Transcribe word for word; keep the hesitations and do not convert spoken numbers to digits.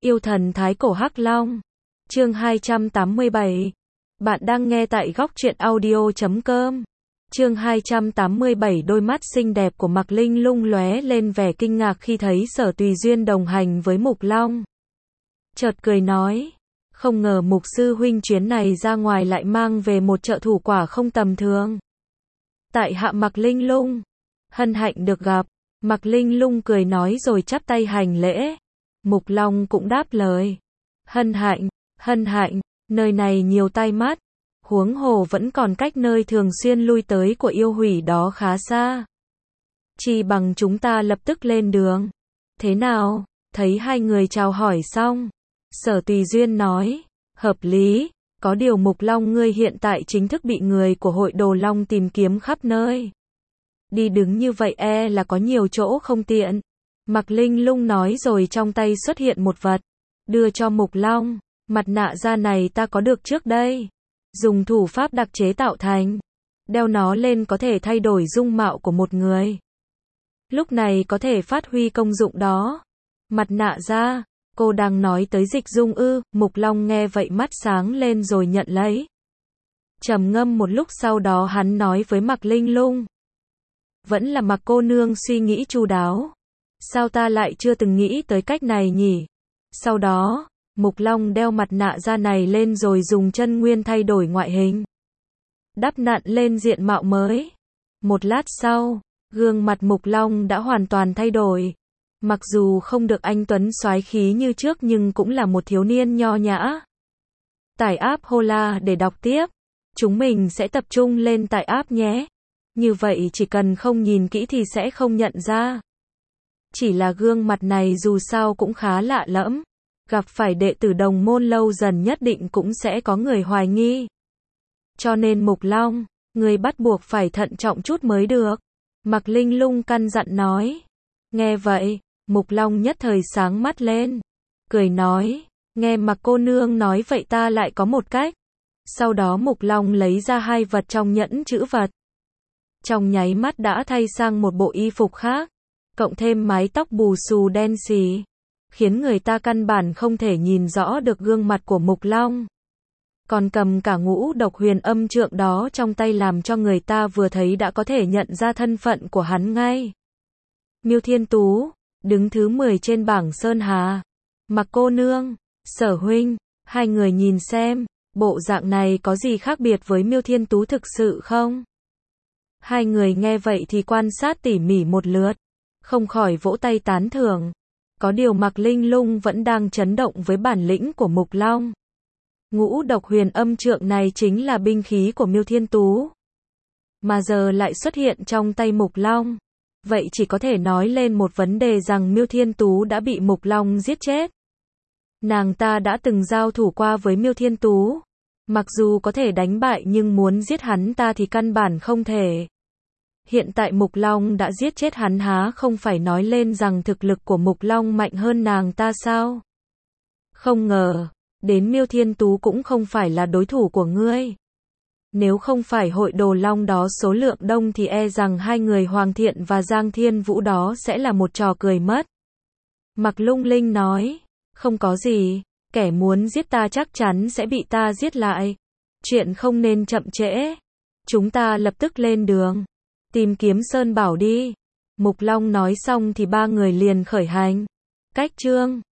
Yêu thần thái cổ Hắc Long. Chương hai trăm tám mươi bảy. Bạn đang nghe tại góc truyện audio chấm com. Chương hai trăm tám mươi bảy. Đôi mắt xinh đẹp của Mạc Linh lung lóe lên vẻ kinh ngạc khi thấy Sở Tùy Duyên đồng hành với Mục Long. Chợt cười nói, không ngờ Mục sư huynh chuyến này ra ngoài lại mang về một trợ thủ quả không tầm thường. Tại hạ Mạc Linh lung, hân hạnh được gặp. Mạc Linh lung cười nói rồi chắp tay hành lễ. Mục Long cũng đáp lời, hân hạnh, hân hạnh, nơi này nhiều tai mắt, huống hồ vẫn còn cách nơi thường xuyên lui tới của yêu hủy đó khá xa. Chỉ bằng chúng ta lập tức lên đường. Thế nào? Thấy hai người chào hỏi xong, Sở Tùy Duyên nói, hợp lý, có điều Mục Long ngươi hiện tại chính thức bị người của hội Đồ Long tìm kiếm khắp nơi. Đi đứng như vậy e là có nhiều chỗ không tiện. Mạc Linh lung nói rồi trong tay xuất hiện một vật, đưa cho Mục Long. Mặt nạ da này ta có được trước đây, dùng thủ pháp đặc chế tạo thành, đeo nó lên có thể thay đổi dung mạo của một người. Lúc này có thể phát huy công dụng đó. Mặt nạ da, cô đang nói tới dịch dung ư? Mục Long nghe vậy mắt sáng lên rồi nhận lấy. Trầm ngâm một lúc sau đó hắn nói với Mạc Linh lung, vẫn là Mạc cô nương suy nghĩ chu đáo. Sao ta lại chưa từng nghĩ tới cách này nhỉ? Sau đó, Mục Long đeo mặt nạ da này lên rồi dùng chân nguyên thay đổi ngoại hình, đắp nặn lên diện mạo mới. Một lát sau, gương mặt Mục Long đã hoàn toàn thay đổi. Mặc dù không được anh tuấn soái khí như trước nhưng cũng là một thiếu niên nho nhã. Tải app Hola để đọc tiếp. Chúng mình sẽ tập trung lên tải app nhé. Như vậy chỉ cần không nhìn kỹ thì sẽ không nhận ra. Chỉ là gương mặt này dù sao cũng khá lạ lẫm. Gặp phải đệ tử đồng môn lâu dần nhất định cũng sẽ có người hoài nghi. Cho nên Mục Long, người bắt buộc phải thận trọng chút mới được. Mạc Linh lung căn dặn nói. Nghe vậy, Mục Long nhất thời sáng mắt lên. Cười nói, nghe Mạc cô nương nói vậy ta lại có một cách. Sau đó Mục Long lấy ra hai vật trong nhẫn chữ vật. Trong nháy mắt đã thay sang một bộ y phục khác, cộng thêm mái tóc bù xù đen xì, khiến người ta căn bản không thể nhìn rõ được gương mặt của Mục Long. Còn cầm cả ngũ độc huyền âm trượng đó trong tay làm cho người ta vừa thấy đã có thể nhận ra thân phận của hắn ngay. Miêu Thiên Tú, đứng thứ mười trên bảng Sơn Hà. Mạc cô nương, Sở huynh, hai người nhìn xem, bộ dạng này có gì khác biệt với Miêu Thiên Tú thực sự không? Hai người nghe vậy thì quan sát tỉ mỉ một lượt, không khỏi vỗ tay tán thưởng. Có điều Mạc Linh lung vẫn đang chấn động với bản lĩnh của Mục Long. Ngũ độc huyền âm trượng này chính là binh khí của Miêu Thiên Tú, mà giờ lại xuất hiện trong tay Mục Long. Vậy chỉ có thể nói lên một vấn đề rằng Miêu Thiên Tú đã bị Mục Long giết chết. Nàng ta đã từng giao thủ qua với Miêu Thiên Tú. Mặc dù có thể đánh bại nhưng muốn giết hắn ta thì căn bản không thể. Hiện tại Mục Long đã giết chết hắn há không phải nói lên rằng thực lực của Mục Long mạnh hơn nàng ta sao? Không ngờ, đến Miêu Thiên Tú cũng không phải là đối thủ của ngươi. Nếu không phải hội Đồ Long đó số lượng đông thì e rằng hai người Hoàng Thiện và Giang Thiên Vũ đó sẽ là một trò cười mất. Mạc Lung Linh nói, không có gì, kẻ muốn giết ta chắc chắn sẽ bị ta giết lại. Chuyện không nên chậm trễ. Chúng ta lập tức lên đường, tìm kiếm Sơn Bảo đi. Mục Long nói xong thì ba người liền khởi hành. Cách chương